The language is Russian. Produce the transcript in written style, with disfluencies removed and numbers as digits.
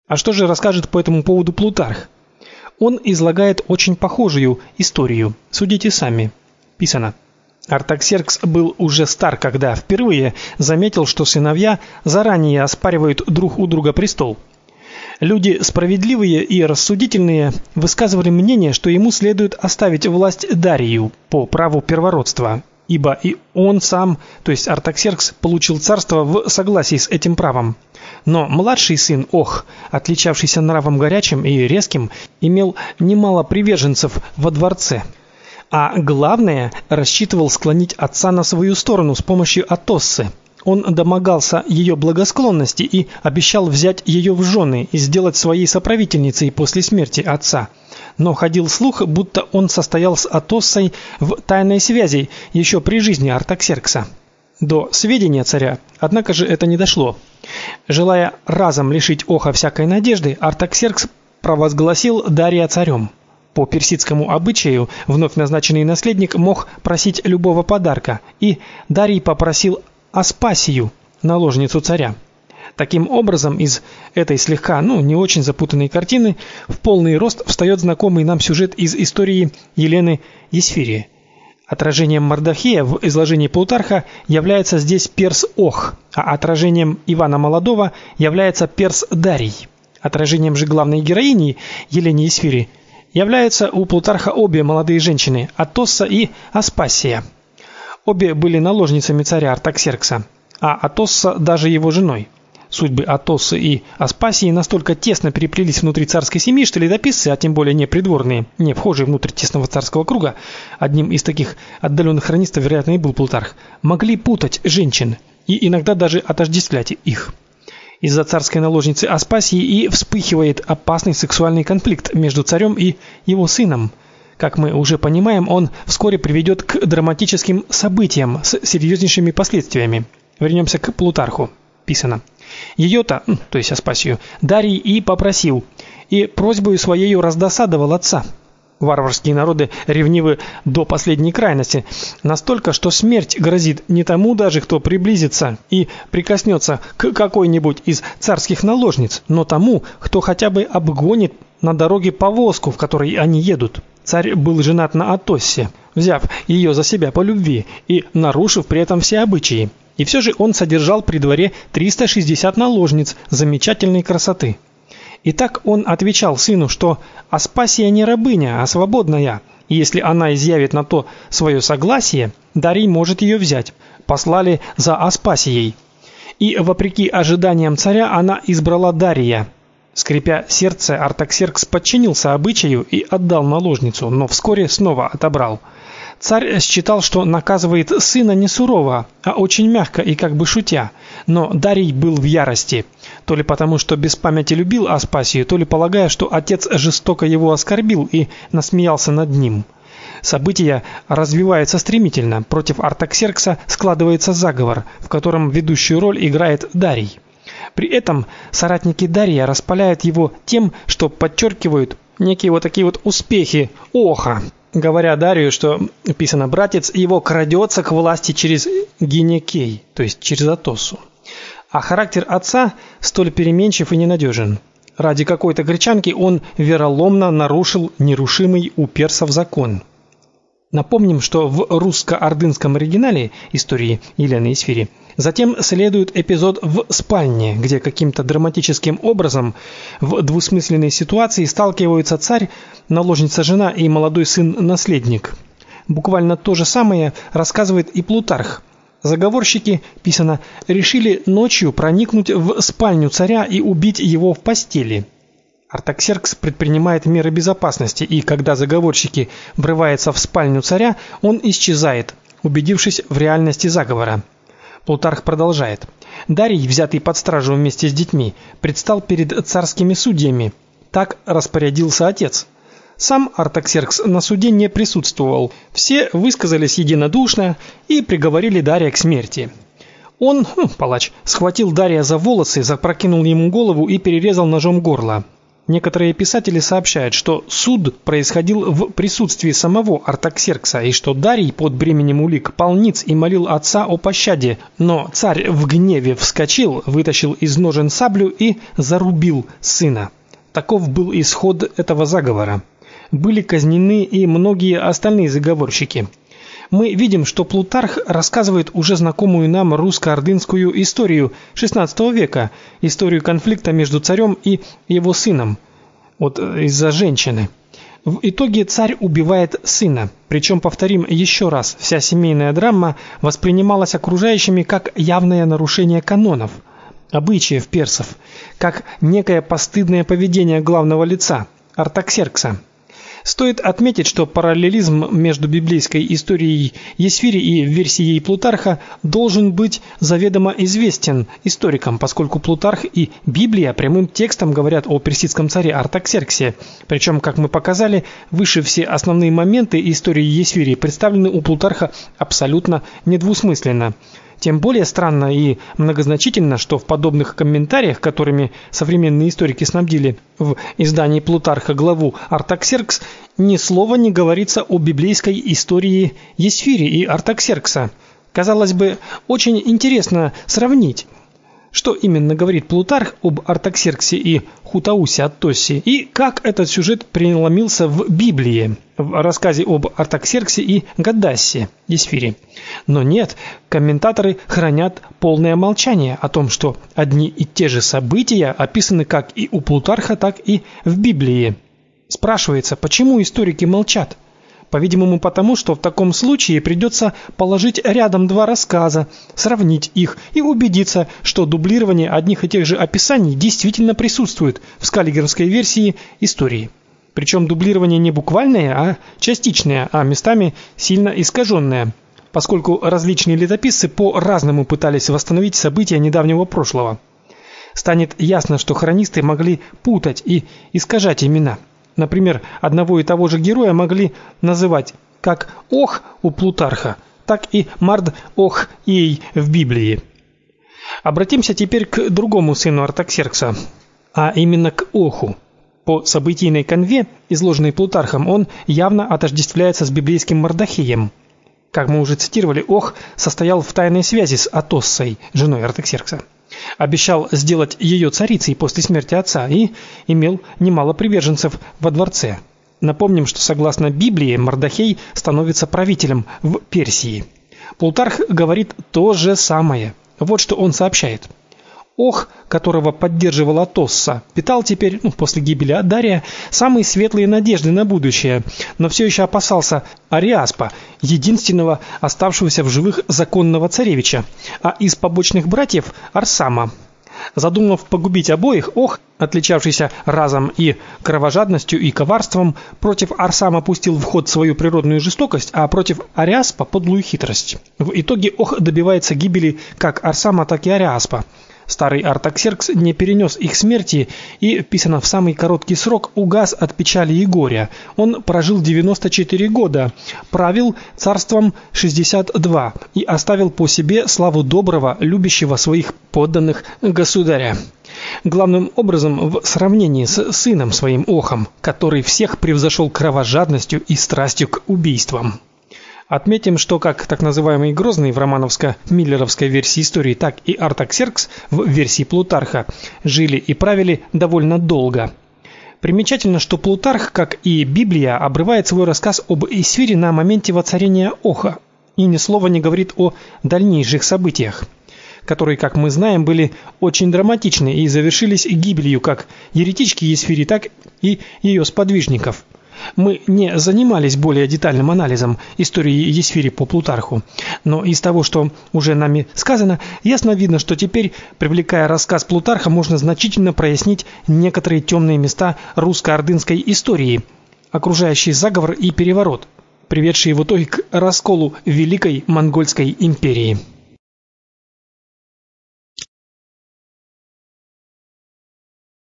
А что же расскажет по этому поводу Плутарх? Он излагает очень похожую историю. Судите сами. Писано: Артаксеркс был уже стар, когда впервые заметил, что сыновья заранее оспаривают друг у друга престол. Люди справедливые и рассудительные высказывали мнение, что ему следует оставить власть Дарию по праву первородства, ибо и он сам, то есть Артаксеркс, получил царство в согласии с этим правом. Но младший сын Ох, отличавшийся нравом горячим и резким, имел немало приверженцев во дворце. А главное, рассчитывал склонить отца на свою сторону с помощью Атоссы. Он домогался ее благосклонности и обещал взять ее в жены и сделать своей соправительницей после смерти отца. Но ходил слух, будто он состоял с Атоссой в тайной связи еще при жизни Артаксеркса. До сведения царя, однако же, это не дошло. Желая разом лишить Оха всякой надежды, Артаксеркс провозгласил Дария царем. По персидскому обычаю вновь назначенный наследник мог просить любого подарка, и Дарий попросил Аспасию, наложницу царя. Таким образом, из этой слегка, не очень запутанной картины в полный рост встает знакомый нам сюжет из истории Елены Есфирии. Отражением Мардахея в изложении Плутарха является здесь перс Ох, а отражением Ивана Молодого является перс Дарий. Отражением же главной героини Елены Есфирии являются у Плутарха обе молодые женщины Атосса и Аспасия. Обе были наложницами царя Артаксеркса, а Атосса даже его женой. Судьбы Атоссы и Аспасии настолько тесно переплелись внутри царской семьи, что летописцы, а тем более не придворные, не вхожие внутрь тесного царского круга, одним из таких отдаленных хронистов, вероятно, и был Плутарх, могли путать женщин и иногда даже отождествлять их. Из-за царской наложницы Аспасии и вспыхивает опасный сексуальный конфликт между царем и его сыном. Как мы уже понимаем, он вскоре приведет к драматическим событиям с серьезнейшими последствиями. Вернемся к Плутарху. Писано: Ее-то, то есть Аспасию, Дарий и попросил, и просьбою своею раздосадовал отца. Варварские народы ревнивы до последней крайности, настолько, что смерть грозит не тому даже, кто приблизится и прикоснется к какой-нибудь из царских наложниц, но тому, кто хотя бы обгонит на дороге повозку, в которой они едут. Царь был женат на Атоссе, взяв ее за себя по любви и нарушив при этом все обычаи. И все же он содержал при дворе 360 наложниц замечательной красоты. И так он отвечал сыну, что Аспасия не рабыня, а свободная, и если она изъявит на то свое согласие, Дарий может ее взять. Послали за Аспасией. И вопреки ожиданиям царя она избрала Дария. Скрипя сердце, Артаксеркс подчинился обычаю и отдал наложницу, но вскоре снова отобрал. Царь считал, что наказывает сына не сурово, а очень мягко и как бы шутя, но Дарий был в ярости, то ли потому, что без памяти любил Аспасию, то ли полагая, что отец жестоко его оскорбил и насмеялся над ним. События развиваются стремительно. Против Артаксеркса складывается заговор, в котором ведущую роль играет Дарий. При этом соратники Дария распаляют его тем, что подчеркивают некие такие успехи Оха, говоря Дарию, что, писано, братец его крадется к власти через Гинекей, то есть через Атоссу. А характер отца столь переменчив и ненадежен. Ради какой-то гречанки он вероломно нарушил нерушимый у персов закон. Напомним, что в русско-ордынском оригинале истории Елены Есфирии затем следует эпизод в спальне, где каким-то драматическим образом в двусмысленной ситуации сталкиваются царь, наложница-жена и молодой сын-наследник. Буквально то же самое рассказывает и Плутарх. Заговорщики, писано, решили ночью проникнуть в спальню царя и убить его в постели. Артаксеркс предпринимает меры безопасности, и когда заговорщики врываются в спальню царя, он исчезает, убедившись в реальности заговора. Плутарх продолжает: Дарий, взятый под стражу вместе с детьми, предстал перед царскими судьями. Так распорядился отец. Сам Артаксеркс на суде не присутствовал. Все высказались единодушно и приговорили Дария к смерти. Он, палач, схватил Дария за волосы, запрокинул ему голову и перерезал ножом горло. Некоторые писатели сообщают, что суд происходил в присутствии самого Артаксеркса и что Дарий под бременем улик пал ниц и молил отца о пощаде, но царь в гневе вскочил, вытащил из ножен саблю и зарубил сына. Таков был исход этого заговора. Были казнены и многие остальные заговорщики. Мы видим, что Плутарх рассказывает уже знакомую нам русско-ордынскую историю XVI века, историю конфликта между царем и его сыном из-за женщины. В итоге царь убивает сына. Причем, повторим еще раз, вся семейная драма воспринималась окружающими как явное нарушение канонов, обычаев персов, как некое постыдное поведение главного лица Артаксеркса. Стоит отметить, что параллелизм между библейской историей Есфири и версией Плутарха должен быть заведомо известен историкам, поскольку Плутарх и Библия прямым текстом говорят о персидском царе Артаксерксе. Причем, как мы показали, выше все основные моменты истории Есфири представлены у Плутарха абсолютно недвусмысленно. Тем более странно и многозначительно, что в подобных комментариях, которыми современные историки снабдили в издании Плутарха главу Артаксеркс, ни слова не говорится о библейской истории Есфири и Артаксеркса. Казалось бы, очень интересно сравнить, что именно говорит Плутарх об Артаксерксе и Хутаусе от Тосси, и как этот сюжет преломился в Библии, в рассказе об Артаксерксе и Гадассе, Есфири. Но нет, комментаторы хранят полное молчание о том, что одни и те же события описаны как и у Плутарха, так и в Библии. Спрашивается, почему историки молчат? По-видимому, потому что в таком случае придется положить рядом два рассказа, сравнить их и убедиться, что дублирование одних и тех же описаний действительно присутствует в скаллигеровской версии истории. Причем дублирование не буквальное, а частичное, а местами сильно искаженное, поскольку различные летописцы по-разному пытались восстановить события недавнего прошлого. Станет ясно, что хронисты могли путать и искажать имена. Например, одного и того же героя могли называть как Ох у Плутарха, так и Мард-Ох-Ей в Библии. Обратимся теперь к другому сыну Артаксеркса, а именно к Оху. По событийной канве, изложенной Плутархом, он явно отождествляется с библейским Мардохеем. Как мы уже цитировали, Ох состоял в тайной связи с Атоссой, женой Артаксеркса. Обещал сделать ее царицей после смерти отца и имел немало приверженцев во дворце. Напомним, что согласно Библии Мардохей становится правителем в Персии. Плутарх говорит то же самое. Вот что он сообщает. Ох, которого поддерживала Атосса, питал теперь, после гибели Дария, самые светлые надежды на будущее, но все еще опасался Ариаспа, единственного оставшегося в живых законного царевича, а из побочных братьев Арсама. Задумав погубить обоих, Ох, отличавшийся разом и кровожадностью, и коварством, против Арсама пустил в ход свою природную жестокость, а против Ариаспа подлую хитрость. В итоге Ох добивается гибели как Арсама, так и Ариаспа. Старый Артаксеркс не перенес их смерти и, вписано в самый короткий срок, угас от печали и горя. Он прожил 94 года, правил царством 62 и оставил по себе славу доброго, любящего своих подданных государя. Главным образом в сравнении с сыном своим Охом, который всех превзошел кровожадностью и страстью к убийствам. Отметим, что как так называемый Грозный в романовско-миллеровской версии истории, так и Артаксеркс в версии Плутарха жили и правили довольно долго. Примечательно, что Плутарх, как и Библия, обрывает свой рассказ об Есфири на моменте воцарения Оха и ни слова не говорит о дальнейших событиях, которые, как мы знаем, были очень драматичны и завершились гибелью как еретички Есфири, так и ее сподвижников. Мы не занимались более детальным анализом истории Есфири по Плутарху, но из того, что уже нами сказано, ясно видно, что теперь, привлекая рассказ Плутарха, можно значительно прояснить некоторые темные места русско-ордынской истории, окружающий заговор и переворот, приведшие в итоге к расколу Великой Монгольской империи.